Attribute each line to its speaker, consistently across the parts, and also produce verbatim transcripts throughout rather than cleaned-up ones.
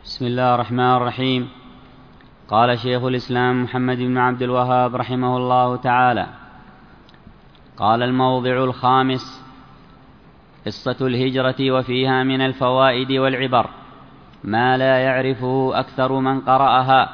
Speaker 1: بسم الله الرحمن الرحيم. قال شيخ الإسلام محمد بن عبد الوهاب رحمه الله تعالى: قال الموضع الخامس: قصة الهجرة وفيها من الفوائد والعبر ما لا يعرفه أكثر من قرأها،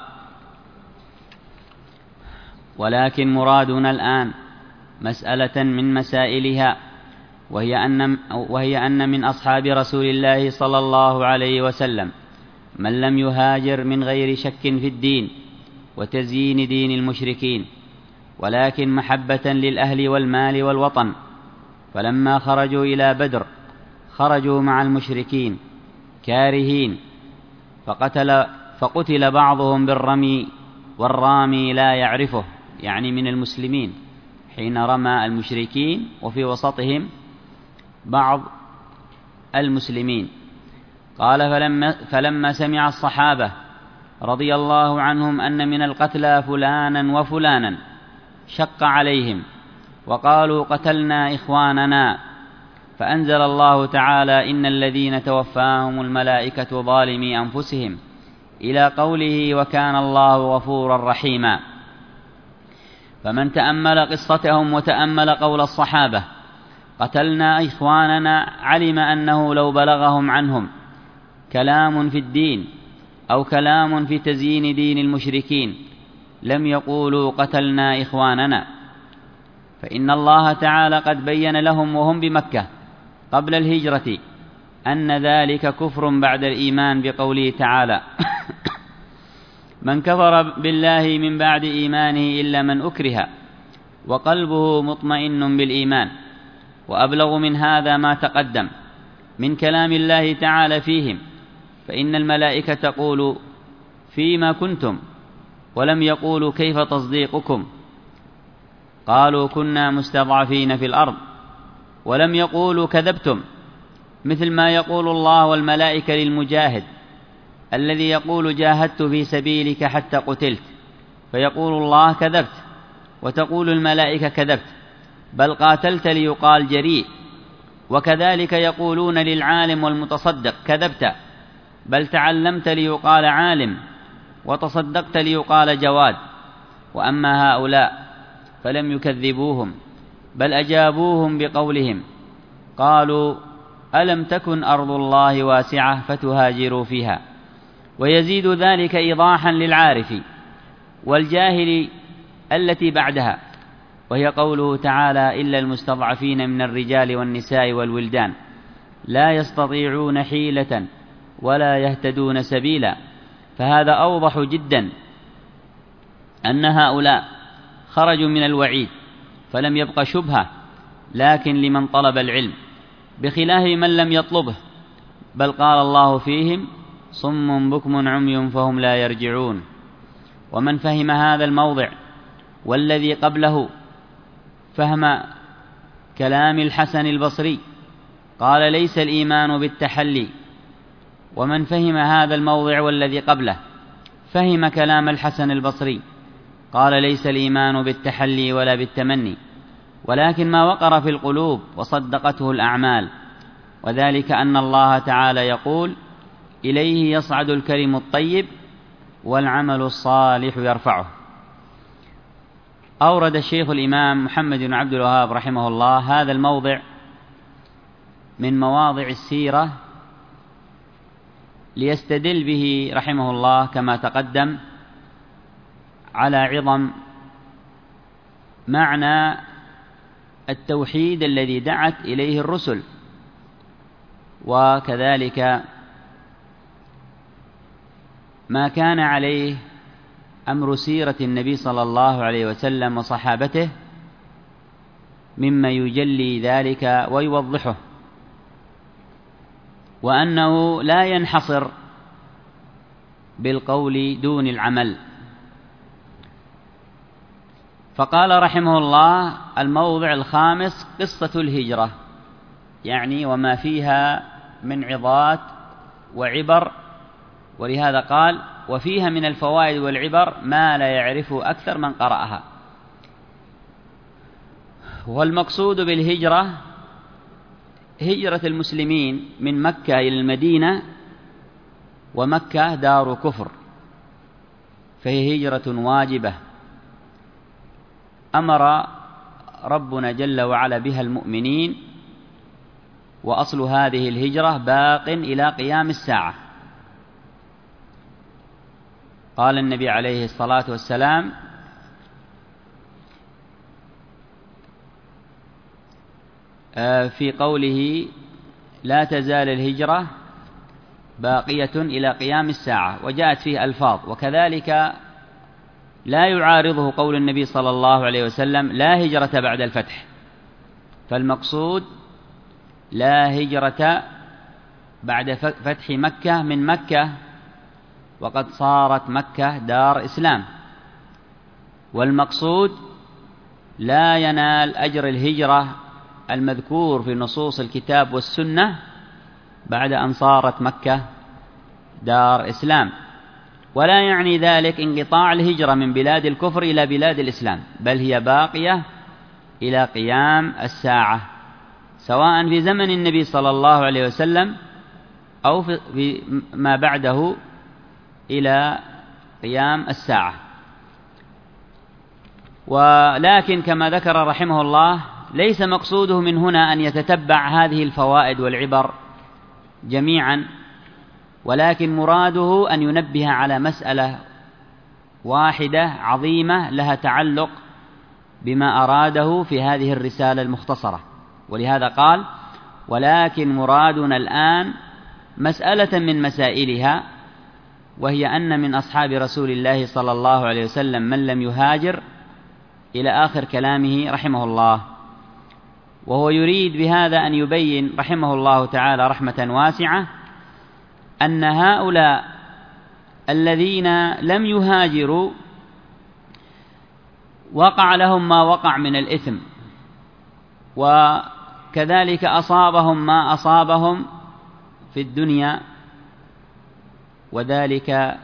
Speaker 1: ولكن مرادنا الآن مسألة من مسائلها، وهي أن, وهي أن من أصحاب رسول الله صلى الله عليه وسلم من لم يهاجر من غير شك في الدين وتزيين دين المشركين، ولكن محبة للأهل والمال والوطن، فلما خرجوا إلى بدر خرجوا مع المشركين كارهين، فقتل, فقتل بعضهم بالرمي، والرامي لا يعرفه، يعني من المسلمين، حين رمى المشركين وفي وسطهم بعض المسلمين. قال: فلما, فلما سمع الصحابة رضي الله عنهم أن من القتلى فلانا وفلانا شق عليهم، وقالوا: قتلنا إخواننا، فأنزل الله تعالى: إن الذين توفاهم الملائكة ظالمي أنفسهم، إلى قوله: وكان الله غفورا رحيما. فمن تأمل قصتهم وتأمل قول الصحابة: قتلنا إخواننا، علم أنه لو بلغهم عنهم كلام في الدين أو كلام في تزيين دين المشركين لم يقولوا قتلنا إخواننا، فإن الله تعالى قد بين لهم وهم بمكة قبل الهجرة أن ذلك كفر بعد الإيمان، بقوله تعالى: من كفر بالله من بعد إيمانه إلا من أكره وقلبه مطمئن بالإيمان. وأبلغ من هذا ما تقدم من كلام الله تعالى فيهم، فإن الملائكة تقول: فيما كنتم، ولم يقولوا كيف تصديقكم، قالوا: كنا مستضعفين في الأرض، ولم يقولوا كذبتم، مثل ما يقول الله والملائكة للمجاهد الذي يقول: جاهدت في سبيلك حتى قتلت، فيقول الله: كذبت، وتقول الملائكة: كذبت، بل قاتلت ليقال جريء. وكذلك يقولون للعالم والمتصدق: كذبت، بل تعلمت ليقال عالم، وتصدقت ليقال جواد. وأما هؤلاء فلم يكذبوهم، بل أجابوهم بقولهم: قالوا: ألم تكن أرض الله واسعة فتهاجروا فيها. ويزيد ذلك إيضاحا للعارف والجاهل التي بعدها، وهي قوله تعالى: إلا المستضعفين من الرجال والنساء والولدان لا يستطيعون حيلة ولا يهتدون سبيلا. فهذا أوضح جدا أن هؤلاء خرجوا من الوعيد، فلم يبق شبهة، لكن لمن طلب العلم، بخلاف من لم يطلبه، بل قال الله فيهم: صم بكم عمي فهم لا يرجعون. ومن فهم هذا الموضع والذي قبله فهم كلام الحسن البصري قال: ليس الإيمان بالتحلي. ومن فهم هذا الموضع والذي قبله فهم كلام الحسن البصري قال: ليس الإيمان بالتحلي ولا بالتمني، ولكن ما وقر في القلوب وصدقته الأعمال، وذلك أن الله تعالى يقول: إليه يصعد الكلم الطيب والعمل الصالح يرفعه. أورد الشيخ الإمام محمد بن عبد الوهاب رحمه الله هذا الموضع من مواضع السيرة ليستدل به رحمه الله كما تقدم على عظم معنى التوحيد الذي دعت إليه الرسل، وكذلك ما كان عليه أمر سيرة النبي صلى الله عليه وسلم وصحابته مما يجلي ذلك ويوضحه، وأنه لا ينحصر بالقول دون العمل. فقال رحمه الله: الموضع الخامس قصة الهجرة، يعني وما فيها من عظات وعبر، ولهذا قال: وفيها من الفوائد والعبر ما لا يعرفه أكثر من قرأها. والمقصود بالهجرة هجرة المسلمين من مكة إلى المدينة ومكة دار كفر، فهي هجرة واجبة أمر ربنا جل وعلا بها المؤمنين، وأصل هذه الهجرة باق إلى قيام الساعة. قال النبي عليه الصلاة والسلام: في قوله: لا تزال الهجرة باقية إلى قيام الساعة، وجاءت فيه ألفاظ، وكذلك لا يعارضه قول النبي صلى الله عليه وسلم: لا هجرة بعد الفتح. فالمقصود لا هجرة بعد فتح مكة من مكة، وقد صارت مكة دار إسلام. والمقصود لا ينال أجر الهجرة المذكور في نصوص الكتاب والسنة بعد أن صارت مكة دار إسلام، ولا يعني ذلك انقطاع الهجرة من بلاد الكفر إلى بلاد الإسلام، بل هي باقية إلى قيام الساعة، سواء في زمن النبي صلى الله عليه وسلم أو في ما بعده إلى قيام الساعة. ولكن كما ذكر رحمه الله، ليس مقصوده من هنا أن يتتبع هذه الفوائد والعبر جميعا، ولكن مراده أن ينبه على مسألة واحدة عظيمة لها تعلق بما أراده في هذه الرسالة المختصرة. ولهذا قال: ولكن مرادنا الآن مسألة من مسائلها، وهي أن من أصحاب رسول الله صلى الله عليه وسلم من لم يهاجر، إلى آخر كلامه رحمه الله. وهو يريد بهذا أن يبين رحمه الله تعالى رحمة واسعة أن هؤلاء الذين لم يهاجروا وقع لهم ما وقع من الإثم، وكذلك أصابهم ما أصابهم في الدنيا، وذلك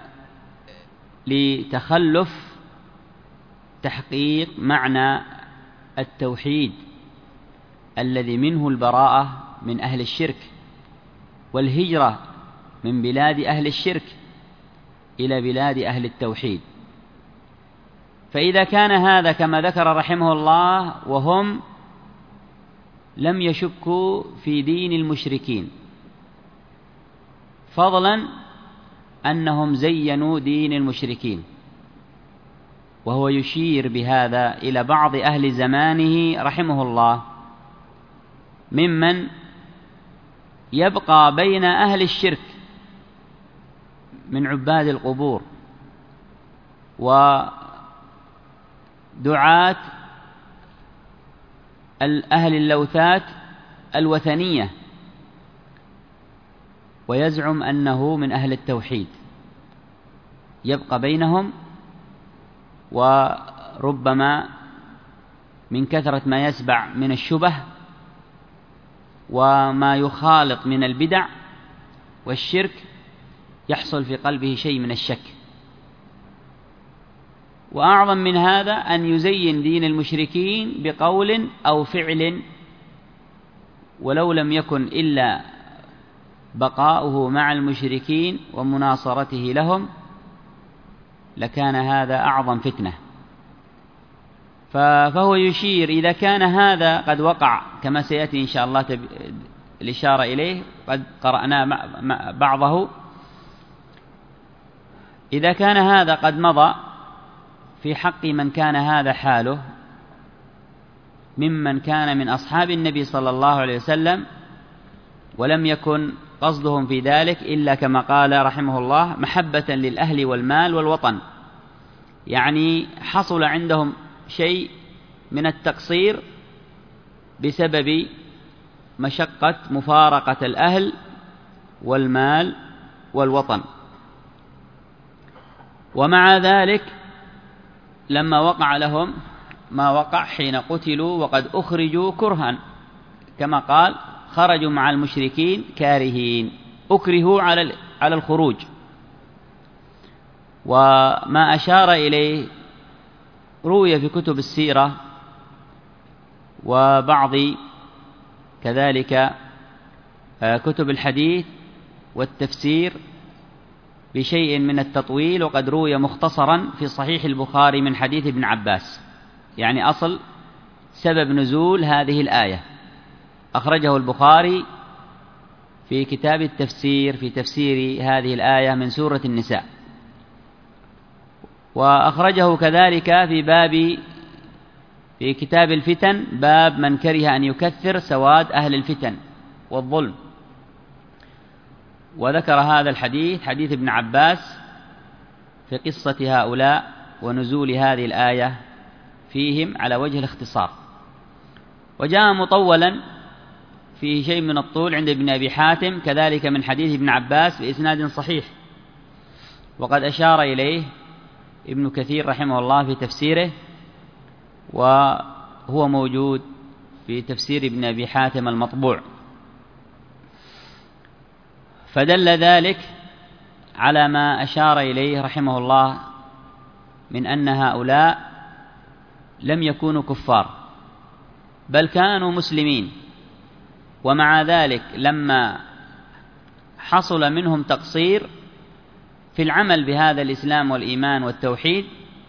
Speaker 1: لتخلف تحقيق معنى التوحيد الذي منه البراءة من أهل الشرك، والهجرة من بلاد أهل الشرك إلى بلاد أهل التوحيد. فإذا كان هذا كما ذكر رحمه الله وهم لم يشكوا في دين المشركين، فضلا أنهم زينوا دين المشركين، وهو يشير بهذا إلى بعض أهل زمانه رحمه الله ممن يبقى بين أهل الشرك من عباد القبور ودعاة أهل اللوثات الوثنية، ويزعم أنه من أهل التوحيد، يبقى بينهم، وربما من كثرة ما يسبع من الشبه وما يخالط من البدع والشرك يحصل في قلبه شيء من الشك. وأعظم من هذا أن يزين دين المشركين بقول أو فعل، ولو لم يكن إلا بقاؤه مع المشركين ومناصرته لهم لكان هذا أعظم فتنة. فهو يشير إذا كان هذا قد وقع كما سيأتي إن شاء الله الإشارة إليه، قد قرأنا بعضه، إذا كان هذا قد مضى في حق من كان هذا حاله ممن كان من أصحاب النبي صلى الله عليه وسلم، ولم يكن قصدهم في ذلك إلا كما قال رحمه الله محبة للأهل والمال والوطن، يعني حصل عندهم شيء من التقصير بسبب مشقة مفارقة الأهل والمال والوطن. ومع ذلك لما وقع لهم ما وقع حين قتلوا وقد أخرجوا كرها، كما قال: خرجوا مع المشركين كارهين، أكرهوا على على الخروج. وما أشار إليه روي في كتب السيرة وبعض كذلك كتب الحديث والتفسير بشيء من التطويل، وقد روي مختصرا في صحيح البخاري من حديث ابن عباس، يعني أصل سبب نزول هذه الآية أخرجه البخاري في كتاب التفسير في تفسير هذه الآية من سورة النساء، وأخرجه كذلك في باب في كتاب الفتن، باب من كره أن يكثر سواد أهل الفتن والظلم، وذكر هذا الحديث حديث ابن عباس في قصة هؤلاء ونزول هذه الآية فيهم على وجه الاختصار. وجاء مطولا فيه شيء من الطول عند ابن أبي حاتم كذلك من حديث ابن عباس بإسناد صحيح، وقد أشار إليه ابن كثير رحمه الله في تفسيره، وهو موجود في تفسير ابن أبي حاتم المطبوع. فدل ذلك على ما أشار إليه رحمه الله من أن هؤلاء لم يكونوا كفار بل كانوا مسلمين، ومع ذلك لما حصل منهم تقصير في العمل بهذا الإسلام والإيمان والتوحيد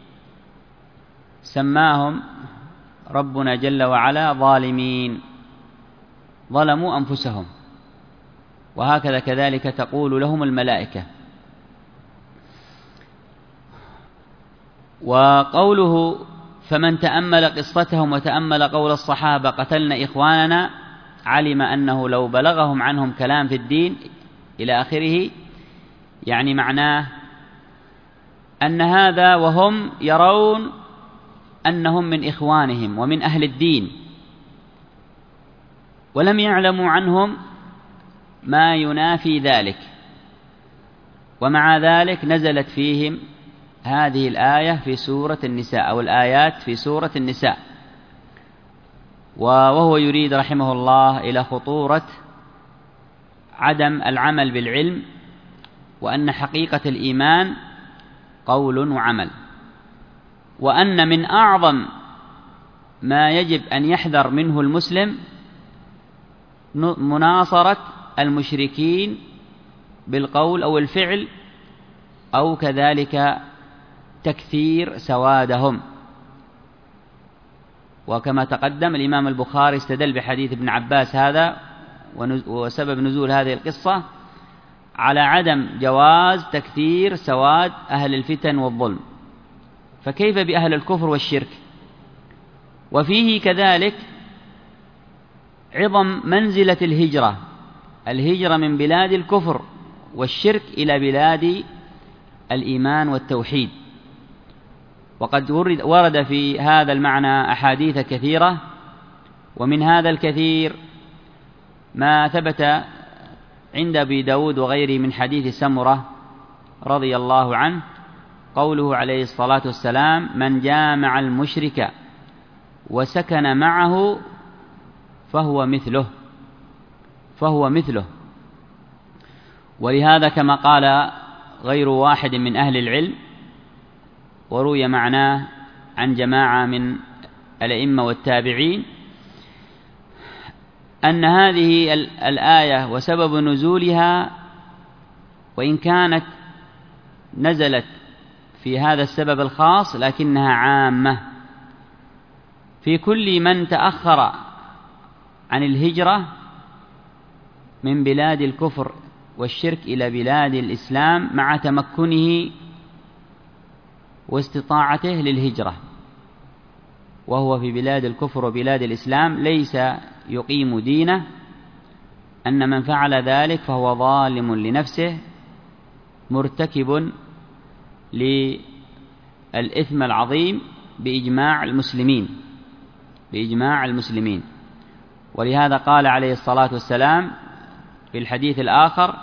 Speaker 1: سماهم ربنا جل وعلا ظالمين، ظلموا أنفسهم، وهكذا كذلك تقول لهم الملائكة. وقوله فمن تأمل قصتهم وتأمل قول الصحابة قتلنا إخواننا علم أنه لو بلغهم عنهم كلام في الدين إلى آخره، يعني معناه أن هذا وهم يرون أنهم من إخوانهم ومن أهل الدين، ولم يعلموا عنهم ما ينافي ذلك، ومع ذلك نزلت فيهم هذه الآية في سورة النساء أو الآيات في سورة النساء. وهو يريد رحمه الله إلى خطورة عدم العمل بالعلم، وأن حقيقة الإيمان قول وعمل، وأن من أعظم ما يجب أن يحذر منه المسلم مناصرة المشركين بالقول أو الفعل، أو كذلك تكثير سوادهم. وكما تقدم الإمام البخاري استدل بحديث ابن عباس هذا وسبب نزول هذه القصة على عدم جواز تكثير سواد أهل الفتن والظلم، فكيف بأهل الكفر والشرك؟ وفيه كذلك عظم منزلة الهجرة، الهجرة من بلاد الكفر والشرك إلى بلاد الإيمان والتوحيد. وقد ورد في هذا المعنى أحاديث كثيرة، ومن هذا الكثير ما ثبت عند أبي داود وغيره من حديث سمرة رضي الله عنه قوله عليه الصلاة والسلام من جامع المشرك وسكن معه فهو مثله فهو مثله ولهذا كما قال غير واحد من أهل العلم، وروي معناه عن جماعة من الأئمة والتابعين، أن هذه الآية وسبب نزولها وإن كانت نزلت في هذا السبب الخاص لكنها عامة في كل من تأخر عن الهجرة من بلاد الكفر والشرك إلى بلاد الإسلام مع تمكنه واستطاعته للهجرة، وهو في بلاد الكفر وبلاد الإسلام ليس يقيم دينه، أن من فعل ذلك فهو ظالم لنفسه مرتكب للإثم العظيم بإجماع المسلمين بإجماع المسلمين. ولهذا قال عليه الصلاة والسلام في الحديث الآخر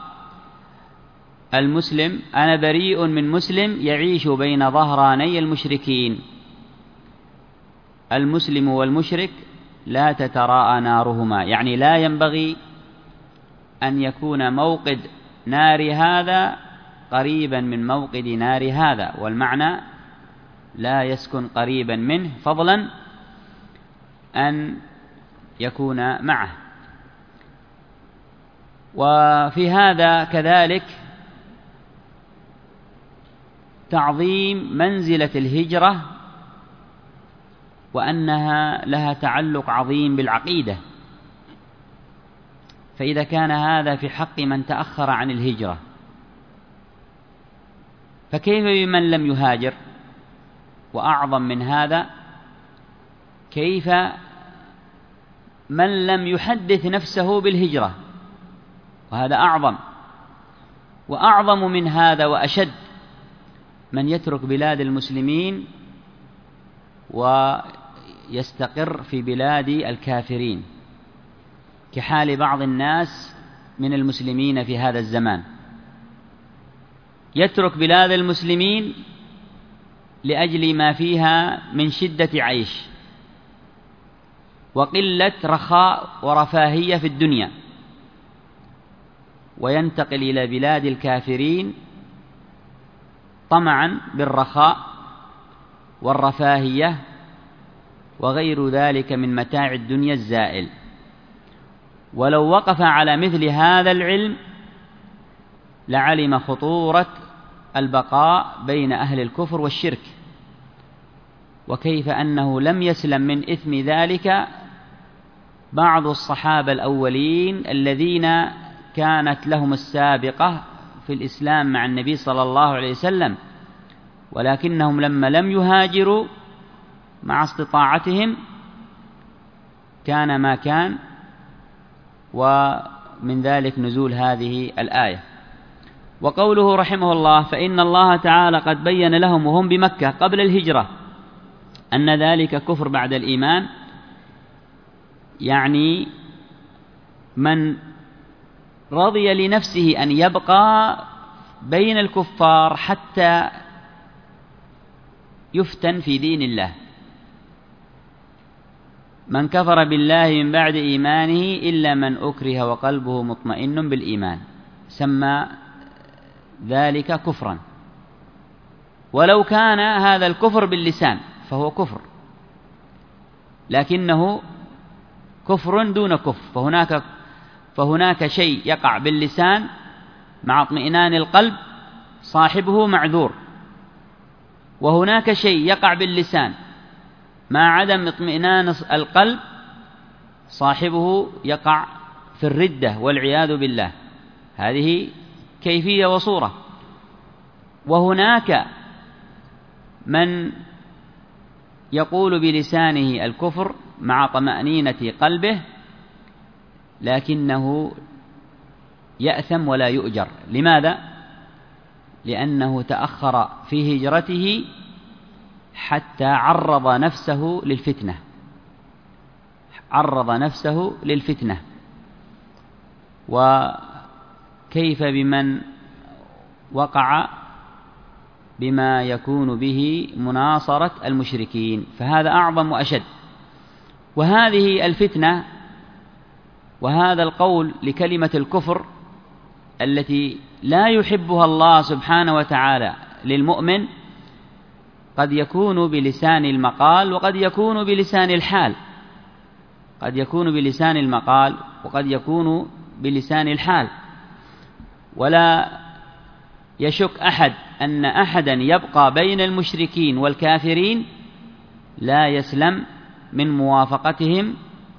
Speaker 1: المسلم أنا بريء من مسلم يعيش بين ظهراني المشركين. المسلم والمشرك لا تتراءى نارهما، يعني لا ينبغي أن يكون موقد نار هذا قريبا من موقد نار هذا، والمعنى لا يسكن قريبا منه فضلا أن يكون معه. وفي هذا كذلك تعظيم منزلة الهجرة وأنها لها تعلق عظيم بالعقيدة. فإذا كان هذا في حق من تأخر عن الهجرة، فكيف بمن لم يهاجر؟ وأعظم من هذا، كيف من لم يحدث نفسه بالهجرة؟ وهذا أعظم. وأعظم من هذا وأشد من يترك بلاد المسلمين ويستقر في بلاد الكافرين، كحال بعض الناس من المسلمين في هذا الزمان، يترك بلاد المسلمين لأجل ما فيها من شدة عيش وقلة رخاء ورفاهية في الدنيا، وينتقل إلى بلاد الكافرين طمعا بالرخاء والرفاهية وغير ذلك من متاع الدنيا الزائل. ولو وقف على مثل هذا العلم لعلم خطورة البقاء بين أهل الكفر والشرك، وكيف أنه لم يسلم من إثم ذلك بعض الصحابة الأولين الذين كانت لهم السابقة في الإسلام مع النبي صلى الله عليه وسلم، ولكنهم لما لم يهاجروا مع استطاعتهم كان ما كان، ومن ذلك نزول هذه الآية. وقوله رحمه الله: فإن الله تعالى قد بين لهم وهم بمكة قبل الهجرة أن ذلك كفر بعد الإيمان، يعني من رضي لنفسه أن يبقى بين الكفار حتى يفتن في دين الله. من كفر بالله من بعد إيمانه إلا من أكره وقلبه مطمئن بالإيمان، سمى ذلك كفرا، ولو كان هذا الكفر باللسان فهو كفر، لكنه كفر دون كفر. فهناك فهناك شيء يقع باللسان مع اطمئنان القلب صاحبه معذور، وهناك شيء يقع باللسان مع عدم اطمئنان القلب صاحبه يقع في الردة والعياذ بالله. هذه كيفية وصورة. وهناك من يقول بلسانه الكفر مع طمأنينة قلبه لكنه يأثم ولا يؤجر. لماذا؟ لأنه تأخر في هجرته حتى عرض نفسه للفتنة عرض نفسه للفتنة. وكيف بمن وقع بما يكون به مناصرة المشركين؟ فهذا أعظم وأشد. وهذه الفتنة وهذا القول لكلمة الكفر التي لا يحبها الله سبحانه وتعالى للمؤمن قد يكون بلسان المقال وقد يكون بلسان الحال قد يكون بلسان المقال وقد يكون بلسان الحال. ولا يشك أحد أن أحدا يبقى بين المشركين والكافرين لا يسلم من موافقتهم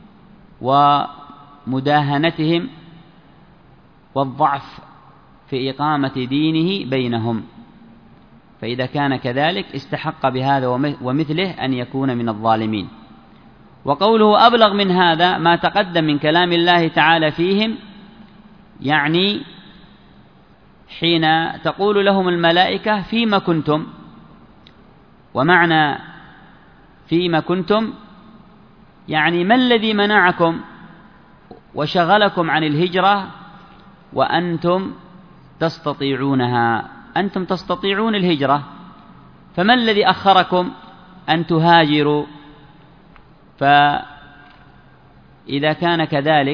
Speaker 1: ومداهنتهم والضعف في إقامة دينه بينهم. فإذا كان كذلك استحق بهذا ومثله أن يكون من الظالمين. وقوله أبلغ من هذا ما تقدم من كلام الله تعالى فيهم، يعني حين تقول لهم الملائكة فيما كنتم، ومعنى فيما كنتم يعني ما الذي منعكم وشغلكم عن الهجرة وأنتم تستطيعونها؟ أنتم تستطيعون الهجرة، فما الذي أخركم أن تهاجروا؟ فإذا كان كذلك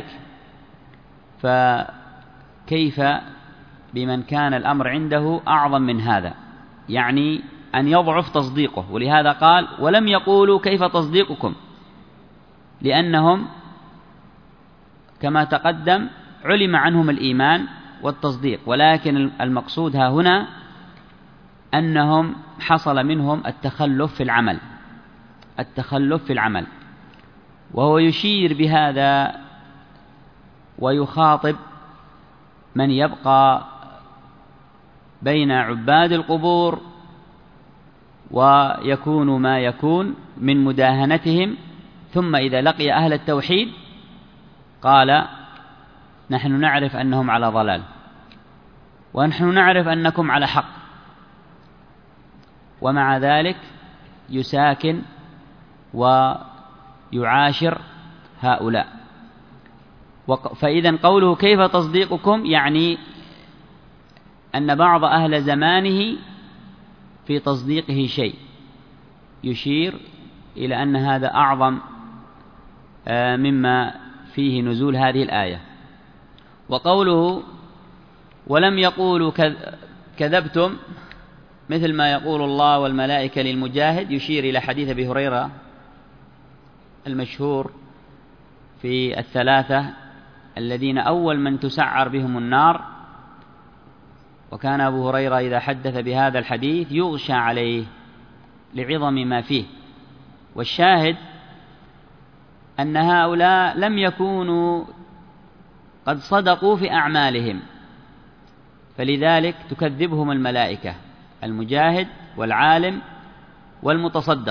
Speaker 1: فكيف بمن كان الأمر عنده أعظم من هذا، يعني أن يضعف تصديقه. ولهذا قال ولم يقولوا كيف تصديقكم، لأنهم كما تقدم علم عنهم الإيمان والتصديق، ولكن المقصود ها هنا أنهم حصل منهم التخلف في العمل التخلف في العمل وهو يشير بهذا ويخاطب من يبقى بين عباد القبور ويكون ما يكون من مداهنتهم، ثم إذا لقي أهل التوحيد قال نحن نعرف أنهم على ضلال ونحن نعرف أنكم على حق، ومع ذلك يساكن ويعاشر هؤلاء. فإذا قوله كيف تصديقكم يعني أن بعض أهل زمانه في تصديقه شيء يشير إلى أن هذا أعظم مما فيه نزول هذه الآية. وقوله ولم يقولوا كذبتم مثل ما يقول الله والملائكة للمجاهد يشير إلى حديث أبي هريرة المشهور في الثلاثة الذين أول من تسعر بهم النار، وكان أبو هريرة إذا حدث بهذا الحديث يغشى عليه لعظم ما فيه. والشاهد أن هؤلاء لم يكونوا قد صدقوا في أعمالهم، فلذلك تكذبهم الملائكة، المجاهد والعالم والمتصدق.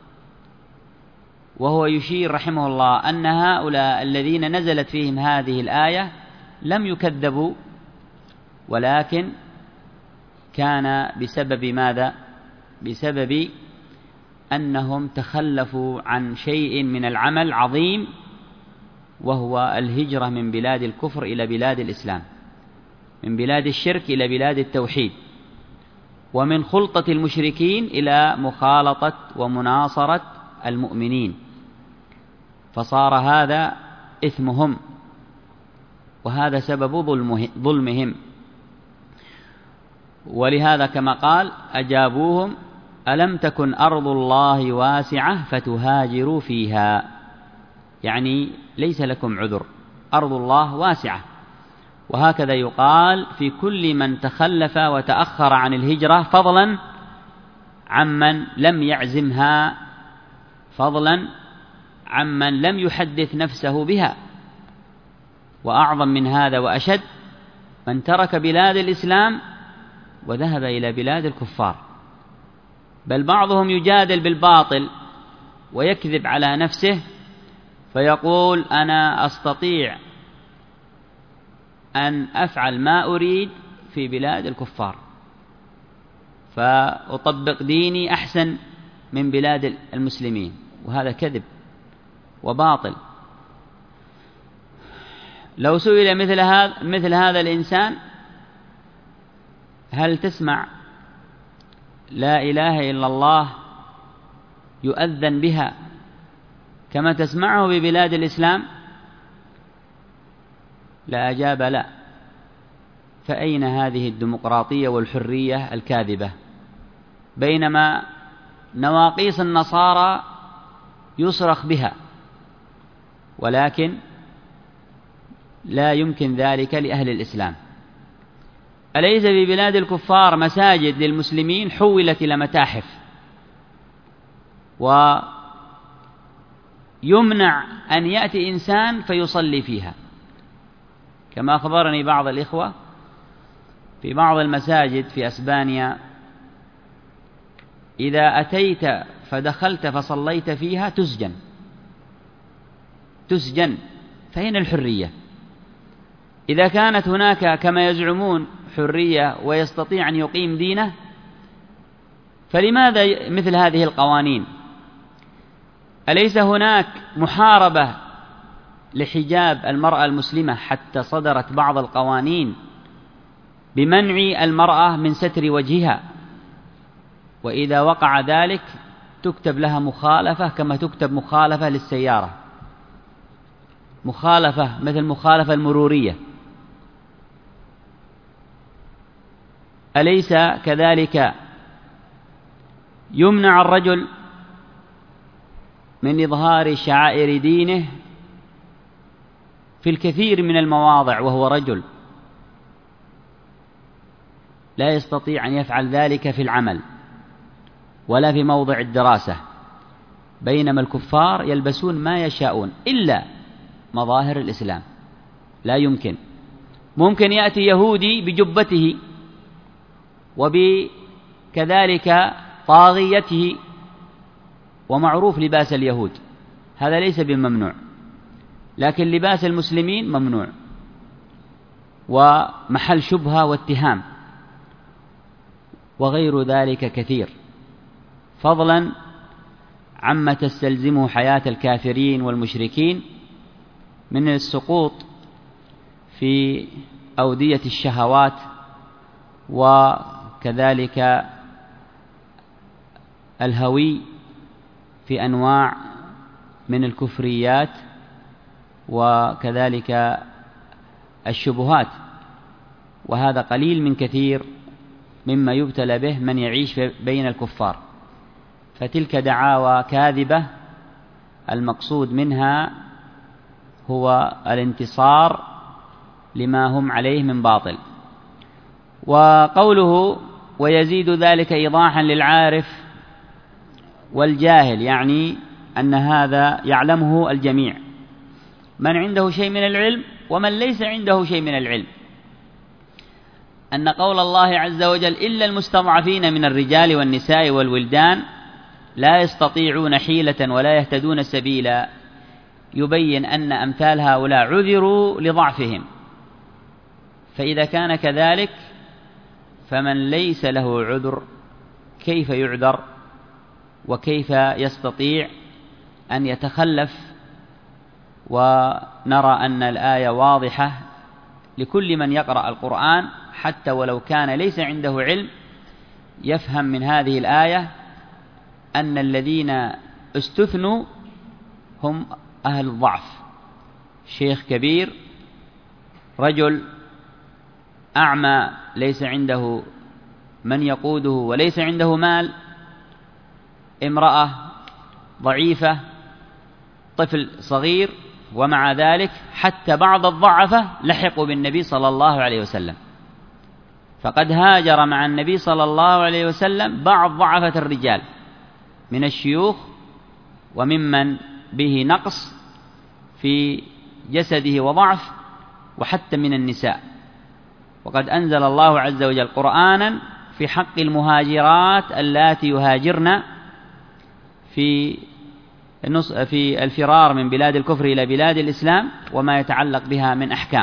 Speaker 1: وهو يشير رحمه الله أن هؤلاء الذين نزلت فيهم هذه الآية لم يكذبوا، ولكن كان بسبب ماذا؟ بسبب أنهم تخلفوا عن شيء من العمل عظيم، وهو الهجرة من بلاد الكفر إلى بلاد الإسلام، من بلاد الشرك إلى بلاد التوحيد، ومن خلطة المشركين إلى مخالطة ومناصرة المؤمنين، فصار هذا إثمهم وهذا سبب ظلمهم. ولهذا كما قال أجابوهم ألم تكن أرض الله واسعة فتهاجروا فيها، يعني ليس لكم عذر، أرض الله واسعة. وهكذا يقال في كل من تخلف وتأخر عن الهجرة فضلا عمن لم يعزمها، فضلا عمن لم يحدث نفسه بها. وأعظم من هذا وأشد من ترك بلاد الإسلام وذهب إلى بلاد الكفار، بل بعضهم يجادل بالباطل ويكذب على نفسه فيقول أنا أستطيع أن أفعل ما أريد في بلاد الكفار، فأطبق ديني أحسن من بلاد المسلمين، وهذا كذب وباطل. لو سئل مثل هذا مثل هذا الإنسان هل تسمع لا إله إلا الله يؤذن بها كما تسمعه ببلاد الإسلام؟ لا أجاب لا. فأين هذه الديمقراطية والحرية الكاذبة؟ بينما نواقيس النصارى يصرخ بها، ولكن لا يمكن ذلك لأهل الإسلام. أليس في بلاد الكفار مساجد للمسلمين حولت إلى متاحف، ويمنع أن يأتي إنسان فيصلي فيها؟ كما أخبرني بعض الإخوة في بعض المساجد في أسبانيا إذا أتيت فدخلت فصليت فيها تسجن تسجن فأين الحرية؟ إذا كانت هناك كما يزعمون حرية ويستطيع أن يقيم دينه، فلماذا مثل هذه القوانين؟ أليس هناك محاربة لحجاب المرأة المسلمة حتى صدرت بعض القوانين بمنع المرأة من ستر وجهها، وإذا وقع ذلك تكتب لها مخالفة كما تكتب مخالفة للسيارة، مخالفة مثل مخالفة المرورية. أليس كذلك يمنع الرجل من إظهار شعائر دينه في الكثير من المواضع وهو رجل؟ لا يستطيع أن يفعل ذلك في العمل ولا في موضع الدراسة، بينما الكفار يلبسون ما يشاءون إلا مظاهر الإسلام. لا يمكن. ممكن يأتي يهودي بجبته وبكذلك طاغيته، ومعروف لباس اليهود، هذا ليس بممنوع، لكن لباس المسلمين ممنوع ومحل شبهة واتهام، وغير ذلك كثير، فضلا عما تستلزمه حياة الكافرين والمشركين من السقوط في أودية الشهوات، وكذلك الهوي في أنواع من الكفريات، وكذلك الشبهات، وهذا قليل من كثير مما يبتلى به من يعيش بين الكفار. فتلك دعاوى كاذبة المقصود منها هو الانتصار لما هم عليه من باطل. وقوله ويزيد ذلك إيضاحا للعارف والجاهل، يعني أن هذا يعلمه الجميع، من عنده شيء من العلم ومن ليس عنده شيء من العلم، أن قول الله عز وجل إلا المستضعفين من الرجال والنساء والولدان لا يستطيعون حيلة ولا يهتدون سبيلا، يبين أن أمثال هؤلاء عذروا لضعفهم. فإذا كان كذلك فمن ليس له عذر كيف يعذر وكيف يستطيع أن يتخلف؟ ونرى أن الآية واضحة لكل من يقرأ القرآن حتى ولو كان ليس عنده علم، يفهم من هذه الآية أن الذين استثنوا هم أهل الضعف، شيخ كبير، رجل أعمى ليس عنده من يقوده وليس عنده مال، امرأة ضعيفة، طفل صغير، ومع ذلك حتى بعض الضعفة لحقوا بالنبي صلى الله عليه وسلم، فقد هاجر مع النبي صلى الله عليه وسلم بعض ضعفة الرجال من الشيوخ وممن به نقص في جسده وضعف، وحتى من النساء. وقد أنزل الله عز وجل قرآنا في حق المهاجرات اللاتي يهاجرن في في الفرار من بلاد الكفر إلى بلاد الإسلام وما يتعلق بها من أحكام.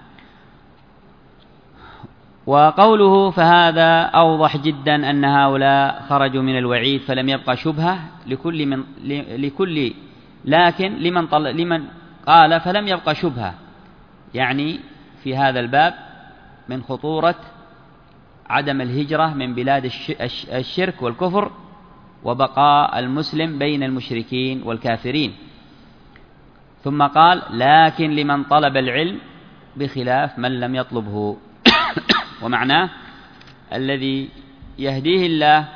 Speaker 1: وقوله فهذا أوضح جدا أن هؤلاء خرجوا من الوعيد فلم يبقى شبهة لكل من لكل لكن لمن طل لمن قال فلم يبقى شبهة، يعني في هذا الباب من خطورة عدم الهجرة من بلاد الشرك والكفر وبقاء المسلم بين المشركين والكافرين. ثم قال لكن لمن طلب العلم بخلاف من لم يطلبه. ومعناه الذي يهديه الله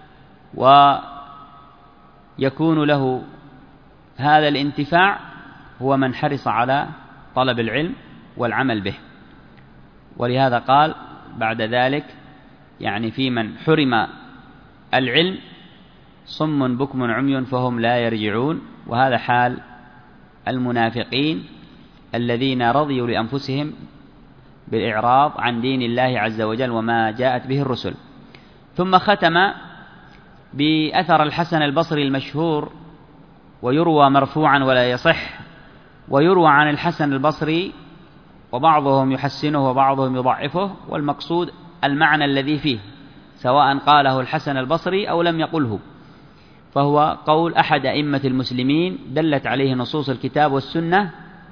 Speaker 1: ويكون له هذا الانتفاع هو من حرص على طلب العلم والعمل به. ولهذا قال بعد ذلك يعني في من حرم العلم صم بكم عمي فهم لا يرجعون، وهذا حال المنافقين الذين رضيوا لأنفسهم بالإعراض عن دين الله عز وجل وما جاءت به الرسل. ثم ختم بأثر الحسن البصري المشهور، ويروى مرفوعا ولا يصح، ويروى عن الحسن البصري وبعضهم يحسنه وبعضهم يضعفه، والمقصود المعنى الذي فيه سواء قاله الحسن البصري أو لم يقله، فهو قول أحد أئمة المسلمين دلت عليه نصوص الكتاب والسنة،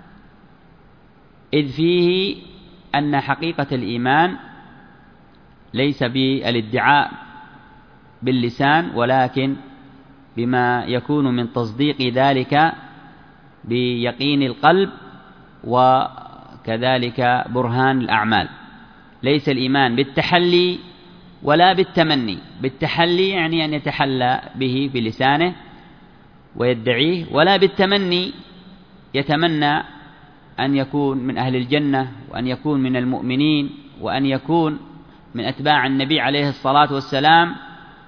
Speaker 1: إذ فيه أن حقيقة الإيمان ليس بالادعاء باللسان ولكن بما يكون من تصديق ذلك بيقين القلب وكذلك برهان الأعمال. ليس الإيمان بالتحلي ولا بالتمني، بالتحلي يعني أن يتحلى به بلسانه ويدعيه، ولا بالتمني يتمنى أن يكون من أهل الجنة وأن يكون من المؤمنين وأن يكون من أتباع النبي عليه الصلاة والسلام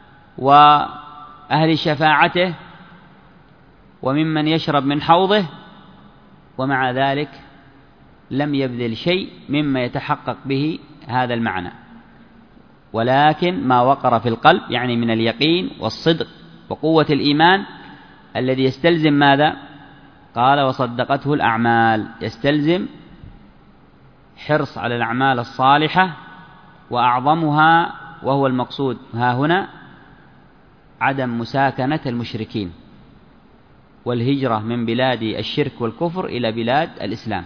Speaker 1: وأهل شفاعته وممن يشرب من حوضه، ومع ذلك لم يبذل شيء مما يتحقق به هذا المعنى، ولكن ما وقر في القلب، يعني من اليقين والصدق وقوة الإيمان الذي يستلزم ماذا؟ قال وصدقته الأعمال، يستلزم حرص على الأعمال الصالحة، وأعظمها وهو المقصود ها هنا عدم مساكنة المشركين والهجرة من بلاد الشرك والكفر إلى بلاد الإسلام.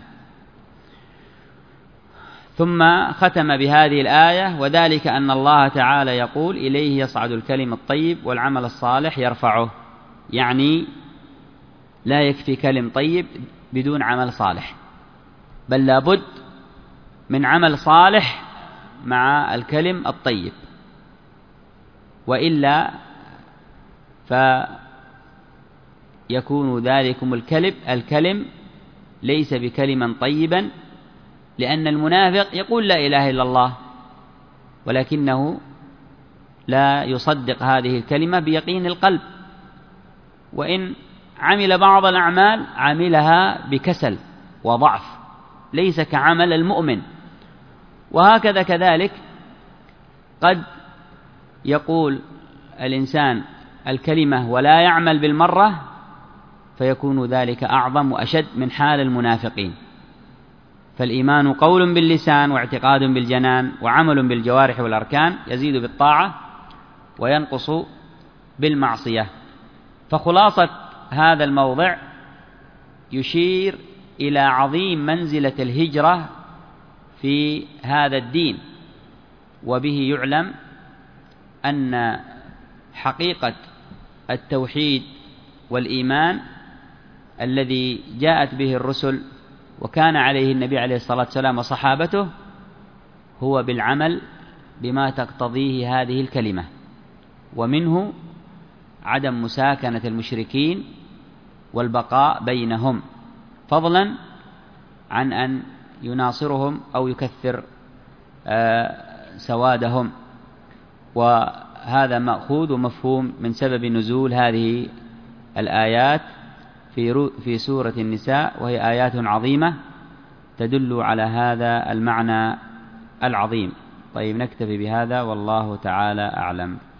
Speaker 1: ثم ختم بهذه الآية: وذلك أن الله تعالى يقول إليه يصعد الكلم الطيب والعمل الصالح يرفعه، يعني لا يكفي كلم طيب بدون عمل صالح، بل لابد من عمل صالح مع الكلم الطيب، وإلا فيكون ذلكم الكلم الكلم ليس بكلما طيبا، لأن المنافق يقول لا إله إلا الله ولكنه لا يصدق هذه الكلمة بيقين القلب، وإن عمل بعض الأعمال عملها بكسل وضعف، ليس كعمل المؤمن. وهكذا كذلك قد يقول الإنسان الكلمة ولا يعمل بالمرة، فيكون ذلك أعظم وأشد من حال المنافقين. فالإيمان قول باللسان واعتقاد بالجنان وعمل بالجوارح والأركان، يزيد بالطاعة وينقص بالمعصية. فخلاصة هذا الموضع يشير إلى عظيم منزلة الهجرة في هذا الدين، وبه يعلم أن حقيقة التوحيد والإيمان الذي جاءت به الرسل وكان عليه النبي عليه الصلاة والسلام وصحابته هو بالعمل بما تقتضيه هذه الكلمة، ومنه عدم مساكنة المشركين والبقاء بينهم، فضلا عن أن يناصرهم أو يكثر سوادهم. وهذا مأخوذ ومفهوم من سبب نزول هذه الآيات في في سورة النساء، وهي آيات عظيمة تدل على هذا المعنى العظيم. طيب، نكتفي بهذا والله تعالى أعلم.